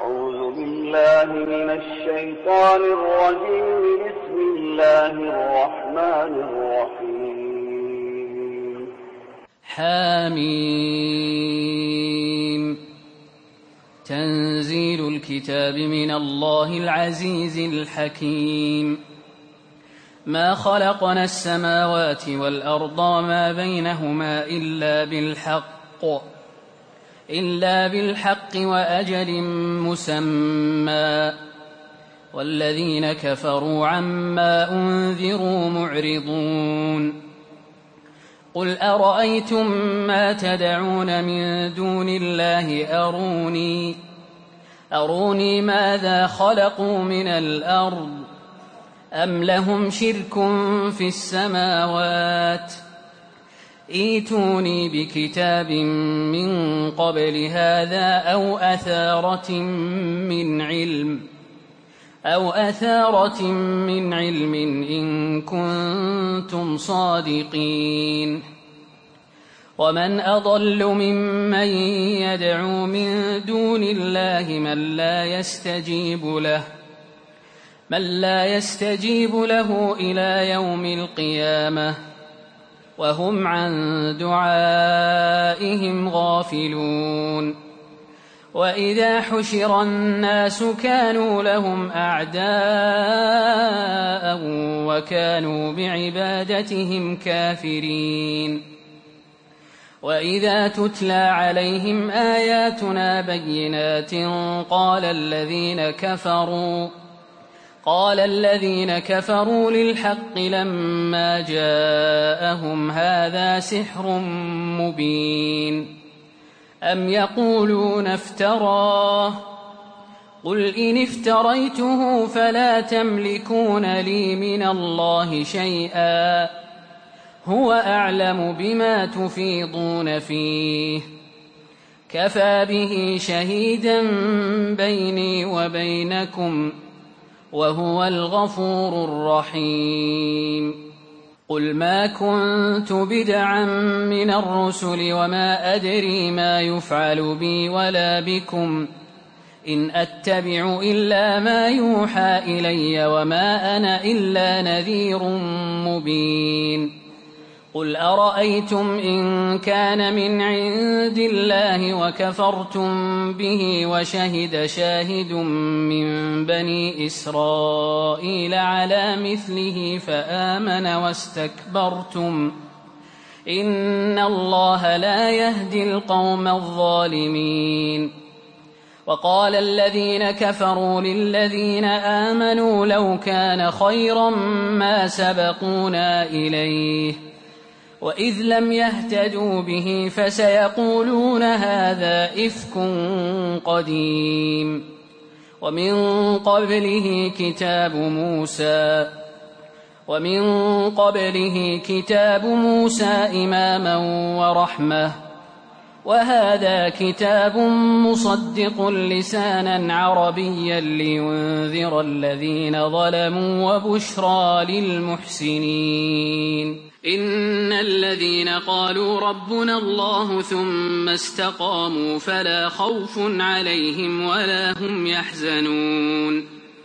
أعوذ بالله من الشيطان الرجيم. بسم الله الرحمن الرحيم. حميم. تنزيل الكتاب من الله العزيز الحكيم. ما خلقنا السماوات والأرض وما بينهما إلا بالحق وأجل مسمى، والذين كفروا عما أنذروا معرضون. قل أرأيتم ما تدعون من دون الله أروني ماذا خلقوا من الأرض أم لهم شرك في السماوات، ائتوني بكتاب من قبل هذا أو أثارة من علم إن كنتم صادقين. ومن أضل ممن يدعو من دون الله من لا يستجيب له إلى يوم القيامة وهم عن دعائهم غافلون. وإذا حشر الناس كانوا لهم أعداء وكانوا بعبادتهم كافرين. وإذا تتلى عليهم آياتنا بينات قال الذين كفروا للحق لما جاءهم هذا سحر مبين. أم يقولون افتراه، قل إن افتريته فلا تملكون لي من الله شيئا، هو أعلم بما تفيضون فيه، كفى به شهيدا بيني وبينكم وهو الغفور الرحيم. قل ما كنت بدعا من الرسل وما أدري ما يفعل بي ولا بكم، إن أتبع إلا ما يوحى إلي وما أنا إلا نذير مبين. قل أرأيتم إن كان من عند الله وكفرتم به وشهد شاهد من بني إسرائيل على مثله فآمن واستكبرتم، إن الله لا يهدي القوم الظالمين. وقال الذين كفروا للذين آمنوا لو كان خيرا ما سبقونا إليه، وإذ لم يهتدوا به فسيقولون هذا إفك قديم. ومن قبله كتاب موسى إماما ورحمة، وهذا كتاب مصدق لسانا عربيا لينذر الذين ظلموا وبشرى للمحسنين. إن الذين قالوا ربنا الله ثم استقاموا فلا خوف عليهم ولا هم يحزنون،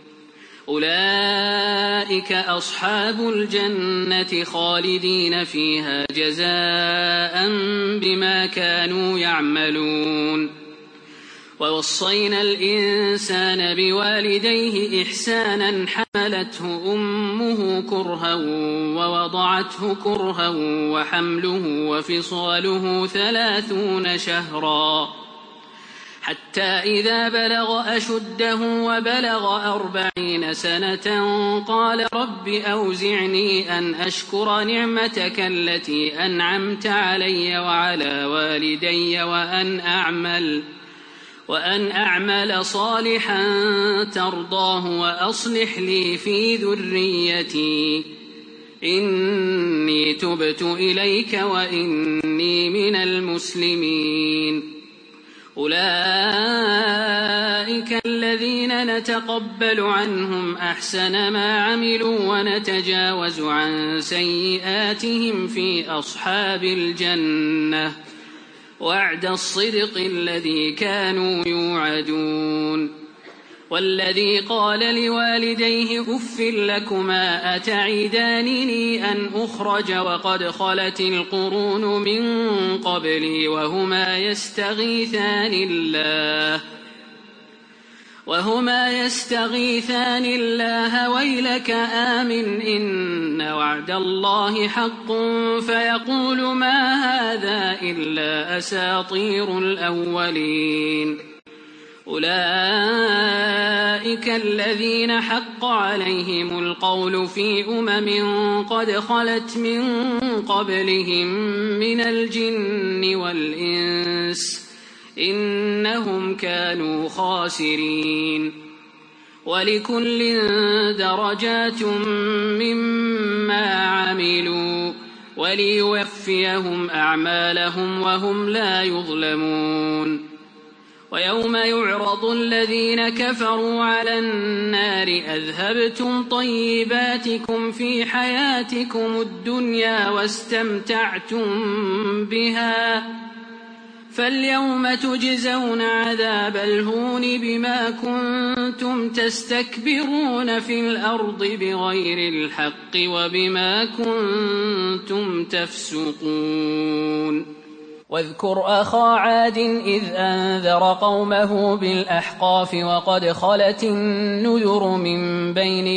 أولئك أصحاب الجنة خالدين فيها جزاء بما كانوا يعملون. ووصينا الإنسان بوالديه إحسانا، حملته أمه كرها ووضعته كرها وحمله وفصاله 30 شهرا، حتى إذا بلغ أشده وبلغ 40 سنة قال رب أوزعني أن أشكر نعمتك التي أنعمت علي وعلى والدي وأن أعمل صالحا ترضاه وأصلح لي في ذريتي إني تبت إليك وإني من المسلمين. أولئك الذين نتقبل عنهم أحسن ما عملوا ونتجاوز عن سيئاتهم في أصحاب الجنة، وعد الصدق الذي كانوا يوعدون. والذي قال لوالديه أف لكما أتعدانني أن أخرج وقد خلت القرون من قبلي وهما يستغيثان الله ويلك آمن إن وعد الله حق فيقول ما هذا إلا أساطير الأولين أولئك الذين حق عليهم القول في قد خلت من قبلهم من الجن والإنس إنهم كانوا خاسرين ولكل درجات مما عملوا وليوفيهم أعمالهم وهم لا يظلمون ويوم يعرض الذين كفروا على النار أذهبتم طيباتكم في حياتكم الدنيا واستمتعتم بها فاليوم تجزون عذاب الهون بما كنتم تستكبرون في الأرض بغير الحق وبما كنتم تفسقون واذكر أخا عاد إذ أنذر قومه بالأحقاف وقد خلت النذر من بين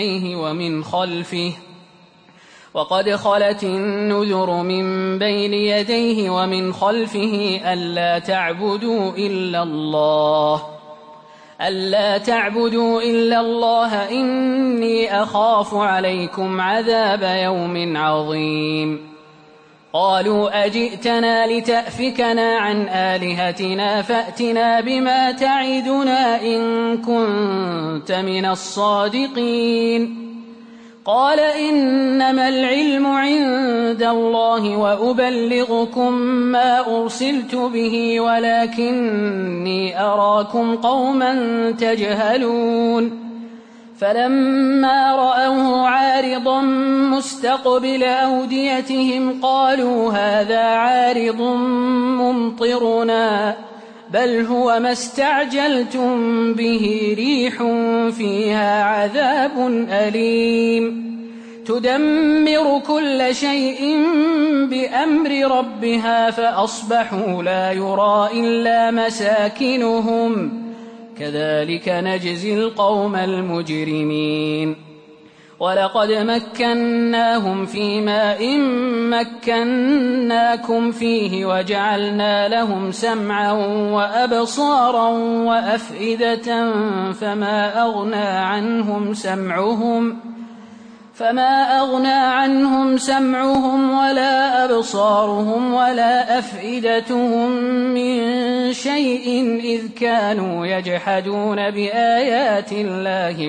يديه ومن خلفه ألا تعبدوا إلا الله إني أخاف عليكم عذاب يوم عظيم قالوا أجئتنا لتأفكنا عن آلهتنا فأتنا بما تعدنا إن كنت من الصادقين قال إنما العلم عند الله وأبلغكم ما أرسلت به ولكني أراكم قوما تجهلون فلما رأوه عارضا مستقبل أوديتهم قالوا هذا عارض ممطرنا بل هو ما استعجلتم به ريح فيها عذاب أليم تدمر كل شيء بأمر ربها فأصبحوا لا يرى إلا مساكنهم كذلك نجزي القوم المجرمين ولقد مكناهم في ماء مكناكم فيه وجعلنا لهم سمعا وأبصارا وأفئدة فما أغنى عنهم سمعهم ولا أبصارهم ولا أفئدتهم من شيء إذ كانوا يجحدون بآيات الله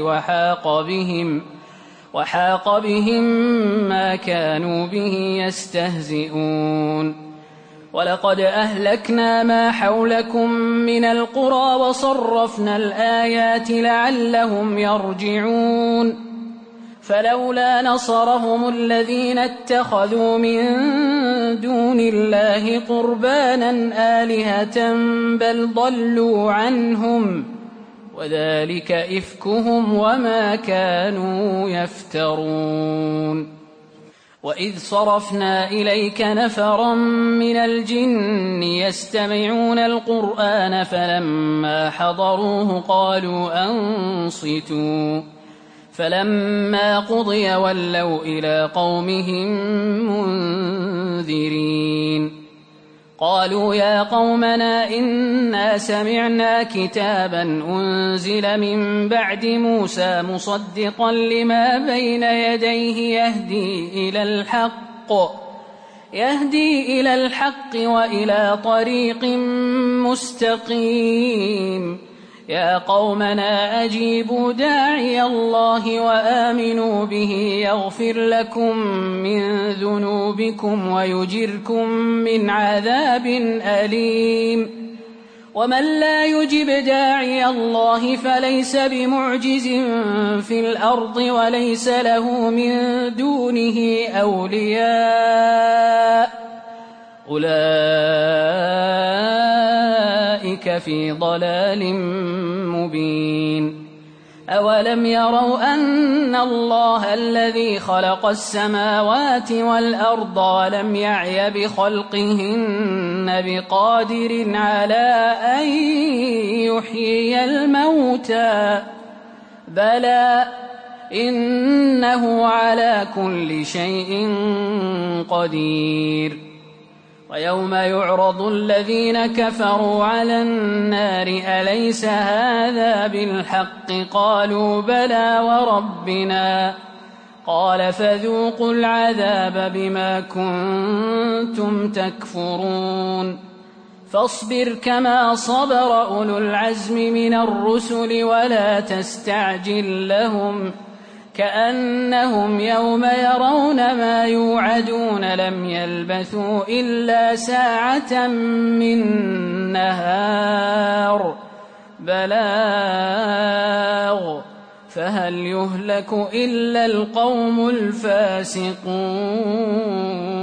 وحاق بهم ما كانوا به يستهزئون ولقد أهلكنا ما حولكم من القرى وصرفنا الآيات لعلهم يرجعون فلولا نصرهم الذين اتخذوا من دون الله قربانا آلهة بل ضلوا عنهم وذلك إفكهم وما كانوا يفترون وإذ صرفنا إليك نفرا من الجن يستمعون القرآن فلما حضروه قالوا أنصتوا فلما قضي ولوا إلى قومهم منذرين قالوا يا قومنا إنا سمعنا كتابا أنزل من بعد موسى مصدقا لما بين يديه يهدي إلى الحق وإلى طريق مستقيم يا قومنا أجيبوا داعي الله وآمنوا به يغفر لكم من ذنوبكم ويجركم من عذاب أليم ومن لا يجب داعي الله فليس بمعجز في الأرض وليس له من دونه أولياء أولئك في ضلال مبين أولم يروا أن الله الذي خلق السماوات والأرض ولم يعي بخلقهن بقادر على أن يحيي الموتى بلى إنه على كل شيء قدير ويوم يعرض الذين كفروا على النار أليس هذا بالحق قالوا بلى وربنا قال فذوقوا العذاب بما كنتم تكفرون فاصبر كما صبر أولو العزم من الرسل ولا تستعجل لهم كأنهم يوم يرون ما يوعدون لم يلبثوا إلا ساعة من نهار بلاغ فهل يهلك إلا القوم الفاسقون